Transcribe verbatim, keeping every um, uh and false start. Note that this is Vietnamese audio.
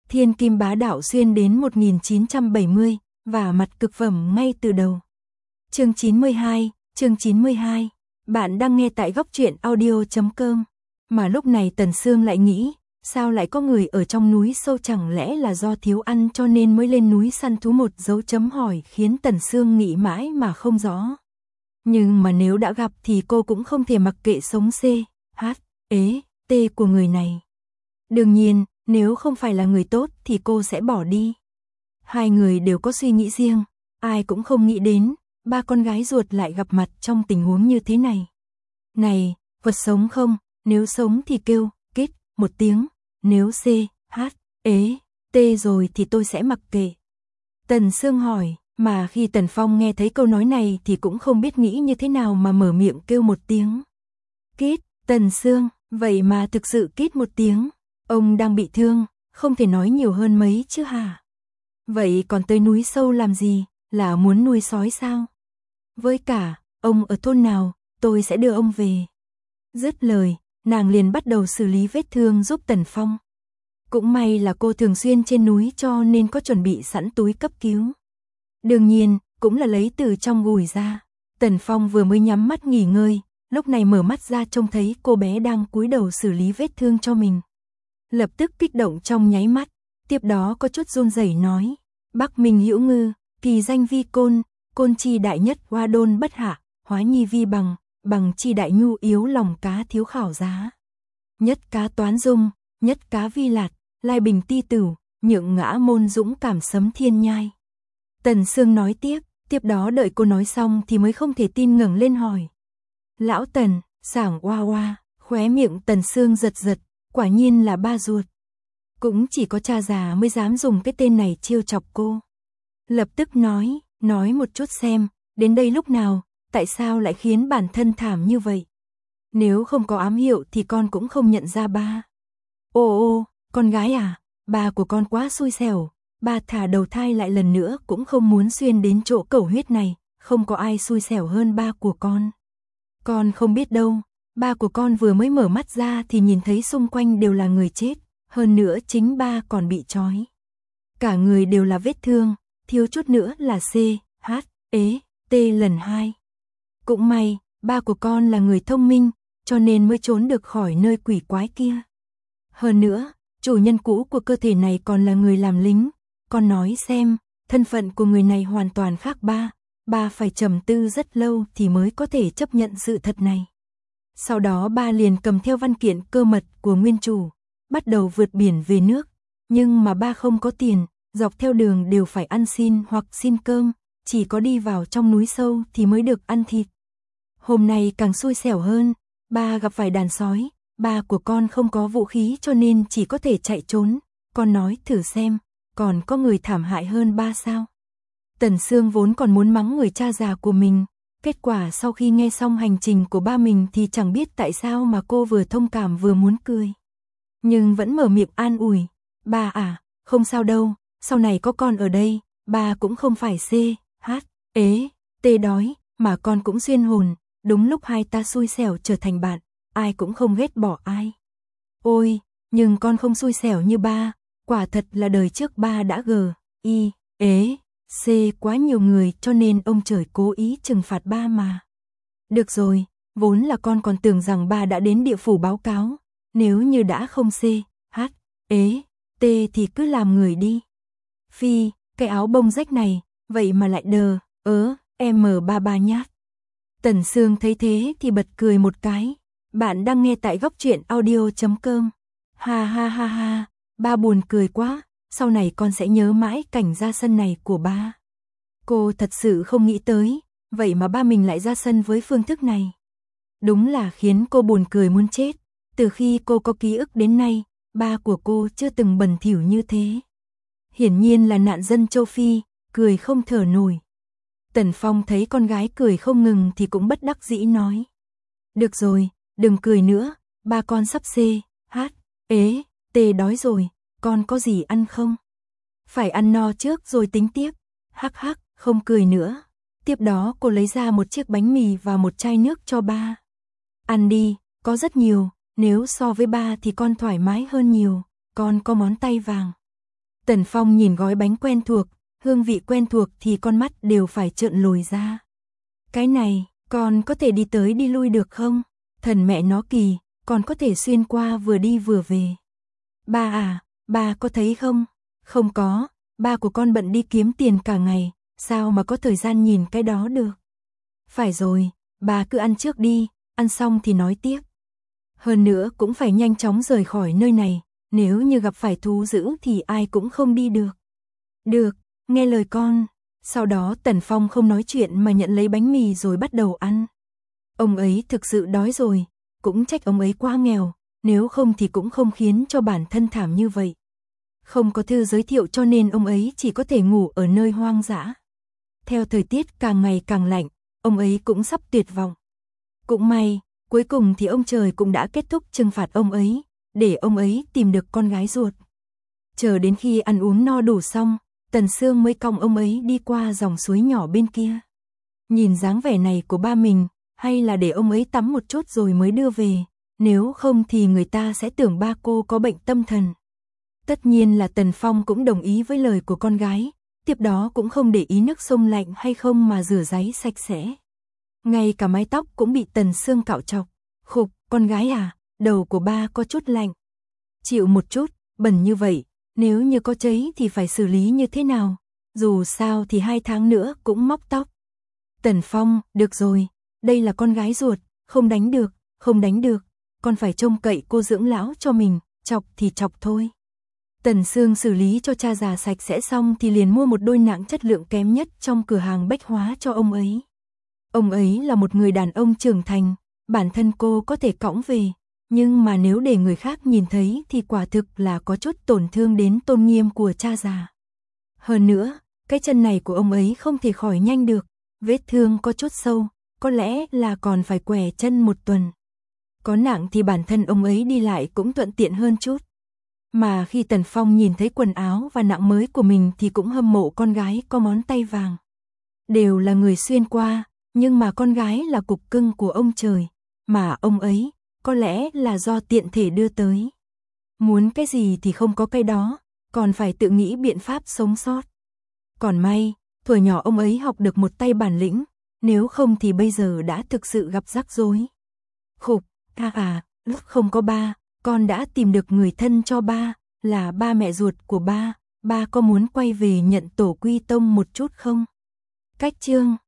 Thiên kim bá đạo xuyên đến một nghìn chín trăm bảy mươi, và mặt cực phẩm ngay từ đầu. Chương chín mươi hai, chương chín mươi hai. Bạn đang nghe tại góc truyện audio chấm com. Mà lúc này Tần Sương lại nghĩ, sao lại có người ở trong núi sâu, chẳng lẽ là do thiếu ăn cho nên mới lên núi săn thú? Một dấu chấm hỏi khiến Tần Sương nghĩ mãi mà không rõ. Nhưng mà nếu đã gặp thì cô cũng không thể mặc kệ sống C, H, ế, T của người này. Đương nhiên, nếu không phải là người tốt thì cô sẽ bỏ đi. Hai người đều có suy nghĩ riêng, ai cũng không nghĩ đến, ba con gái ruột lại gặp mặt trong tình huống như thế này. Này, vật sống không? Nếu sống thì kêu, kết, một tiếng, nếu C, H, ế, T rồi thì tôi sẽ mặc kệ. Tần Sương hỏi, mà khi Tần Phong nghe thấy câu nói này thì cũng không biết nghĩ như thế nào mà mở miệng kêu một tiếng. Kết, Tần Sương, vậy mà thực sự kết một tiếng. Ông đang bị thương, không thể nói nhiều hơn mấy chứ hả? Vậy còn tới núi sâu làm gì, là muốn nuôi sói sao? Với cả, ông ở thôn nào, tôi sẽ đưa ông về. Dứt lời, nàng liền bắt đầu xử lý vết thương giúp Tần Phong. Cũng may là cô thường xuyên trên núi cho nên có chuẩn bị sẵn túi cấp cứu. Đương nhiên, cũng là lấy từ trong gùi ra. Tần Phong vừa mới nhắm mắt nghỉ ngơi, lúc này mở mắt ra trông thấy cô bé đang cúi đầu xử lý vết thương cho mình. Lập tức kích động trong nháy mắt, tiếp đó có chút run rẩy nói, Bắc Minh Hữu Ngư, kỳ danh vi côn, côn chi đại nhất hoa đôn bất hạ, hóa nhi vi bằng, bằng chi đại nhu yếu lòng cá thiếu khảo giá. Nhất cá toán dung, nhất cá vi lạt, lai bình ti tửu, nhượng ngã môn dũng cảm sấm thiên nhai. Tần Sương nói tiếp, tiếp đó đợi cô nói xong thì mới không thể tin ngẩng lên hỏi. Lão Tần, sảng oa oa, khóe miệng Tần Sương giật giật, quả nhiên là ba ruột. Cũng chỉ có cha già mới dám dùng cái tên này trêu chọc cô. Lập tức nói, nói một chút xem, đến đây lúc nào, tại sao lại khiến bản thân thảm như vậy? Nếu không có ám hiệu thì con cũng không nhận ra ba. Ô ô, con gái à, ba của con quá xui xẻo, ba thả đầu thai lại lần nữa cũng không muốn xuyên đến chỗ cẩu huyết này, không có ai xui xẻo hơn ba của con. Con không biết đâu, ba của con vừa mới mở mắt ra thì nhìn thấy xung quanh đều là người chết, hơn nữa chính ba còn bị trói. Cả người đều là vết thương, thiếu chút nữa là C, H, ế, T lần hai. Cũng may, ba của con là người thông minh, cho nên mới trốn được khỏi nơi quỷ quái kia. Hơn nữa, chủ nhân cũ của cơ thể này còn là người làm lính. Con nói xem, thân phận của người này hoàn toàn khác ba, ba phải trầm tư rất lâu thì mới có thể chấp nhận sự thật này. Sau đó ba liền cầm theo văn kiện cơ mật của nguyên chủ, bắt đầu vượt biển về nước. Nhưng mà ba không có tiền, dọc theo đường đều phải ăn xin hoặc xin cơm, chỉ có đi vào trong núi sâu thì mới được ăn thịt. Hôm nay càng xui xẻo hơn, ba gặp phải đàn sói, ba của con không có vũ khí cho nên chỉ có thể chạy trốn. Con nói thử xem, còn có người thảm hại hơn ba sao? Tần Sương vốn còn muốn mắng người cha già của mình, kết quả sau khi nghe xong hành trình của ba mình thì chẳng biết tại sao mà cô vừa thông cảm vừa muốn cười. Nhưng vẫn mở miệng an ủi, ba à, không sao đâu, sau này có con ở đây, ba cũng không phải C, H, ế, T đói, mà con cũng xuyên hồn, đúng lúc hai ta xui xẻo trở thành bạn, ai cũng không ghét bỏ ai. Ôi, nhưng con không xui xẻo như ba, quả thật là đời trước ba đã G, I, ế, C quá nhiều người cho nên ông trời cố ý trừng phạt ba mà. Được rồi, vốn là con còn tưởng rằng ba đã đến địa phủ báo cáo, nếu như đã không C, H, ế, T thì cứ làm người đi. Phi, cái áo bông rách này, vậy mà lại đờ, ớ, M ba ba nhát. Tần Sương thấy thế thì bật cười một cái. Bạn đang nghe tại góc truyện audio chấm com. Ha ha ha ha, ba buồn cười quá, sau này con sẽ nhớ mãi cảnh ra sân này của ba. Cô thật sự không nghĩ tới, vậy mà ba mình lại ra sân với phương thức này. Đúng là khiến cô buồn cười muốn chết, từ khi cô có ký ức đến nay, ba của cô chưa từng bẩn thỉu như thế. Hiển nhiên là nạn dân châu Phi, cười không thở nổi. Tần Phong thấy con gái cười không ngừng thì cũng bất đắc dĩ nói. Được rồi, đừng cười nữa, ba con sắp C, H, ế, T đói rồi, con có gì ăn không? Phải ăn no trước rồi tính tiếp. Hắc hắc, không cười nữa. Tiếp đó cô lấy ra một chiếc bánh mì và một chai nước cho ba. Ăn đi, có rất nhiều, nếu so với ba thì con thoải mái hơn nhiều, con có món tay vàng. Tần Phong nhìn gói bánh quen thuộc, hương vị quen thuộc thì con mắt đều phải trợn lồi ra. Cái này, còn có thể đi tới đi lui được không? Thần mẹ nó kỳ, còn có thể xuyên qua vừa đi vừa về. Ba à, ba có thấy không? Không có, ba của con bận đi kiếm tiền cả ngày, sao mà có thời gian nhìn cái đó được? Phải rồi, ba cứ ăn trước đi, ăn xong thì nói tiếp. Hơn nữa cũng phải nhanh chóng rời khỏi nơi này, nếu như gặp phải thú dữ thì ai cũng không đi được. Được, nghe lời con. Sau đó Tần Phong không nói chuyện mà nhận lấy bánh mì rồi bắt đầu ăn. Ông ấy thực sự đói rồi, cũng trách ông ấy quá nghèo, nếu không thì cũng không khiến cho bản thân thảm như vậy. Không có thư giới thiệu cho nên ông ấy chỉ có thể ngủ ở nơi hoang dã. Theo thời tiết càng ngày càng lạnh, ông ấy cũng sắp tuyệt vọng. Cũng may, cuối cùng thì ông trời cũng đã kết thúc trừng phạt ông ấy, để ông ấy tìm được con gái ruột. Chờ đến khi ăn uống no đủ xong, Tần Sương mới cõng ông ấy đi qua dòng suối nhỏ bên kia. Nhìn dáng vẻ này của ba mình, hay là để ông ấy tắm một chút rồi mới đưa về, nếu không thì người ta sẽ tưởng ba cô có bệnh tâm thần. Tất nhiên là Tần Phong cũng đồng ý với lời của con gái, tiếp đó cũng không để ý nước sông lạnh hay không mà rửa ráy sạch sẽ. Ngay cả mái tóc cũng bị Tần Sương cạo chọc. Khục, con gái à, đầu của ba có chút lạnh. Chịu một chút, bẩn như vậy, nếu như có cháy thì phải xử lý như thế nào? Dù sao thì hai tháng nữa cũng móc tóc. Tần Phong, được rồi, đây là con gái ruột, không đánh được, không đánh được, con phải trông cậy cô dưỡng lão cho mình, chọc thì chọc thôi. Tần Sương xử lý cho cha già sạch sẽ xong thì liền mua một đôi nạng chất lượng kém nhất trong cửa hàng bách hóa cho ông ấy. Ông ấy là một người đàn ông trưởng thành, bản thân cô có thể cõng về, nhưng mà nếu để người khác nhìn thấy thì quả thực là có chút tổn thương đến tôn nghiêm của cha già. Hơn nữa, cái chân này của ông ấy không thể khỏi nhanh được, vết thương có chút sâu, có lẽ là còn phải quẻ chân một tuần. Có nạng thì bản thân ông ấy đi lại cũng thuận tiện hơn chút. Mà khi Tần Phong nhìn thấy quần áo và nạng mới của mình thì cũng hâm mộ con gái có món tay vàng. Đều là người xuyên qua, nhưng mà con gái là cục cưng của ông trời, mà ông ấy, có lẽ là do tiện thể đưa tới. Muốn cái gì thì không có cái đó, còn phải tự nghĩ biện pháp sống sót. Còn may, thuở nhỏ ông ấy học được một tay bản lĩnh, nếu không thì bây giờ đã thực sự gặp rắc rối. Khục, à à, lúc không có ba, con đã tìm được người thân cho ba, là ba mẹ ruột của ba, ba có muốn quay về nhận tổ quy tông một chút không? Cách chương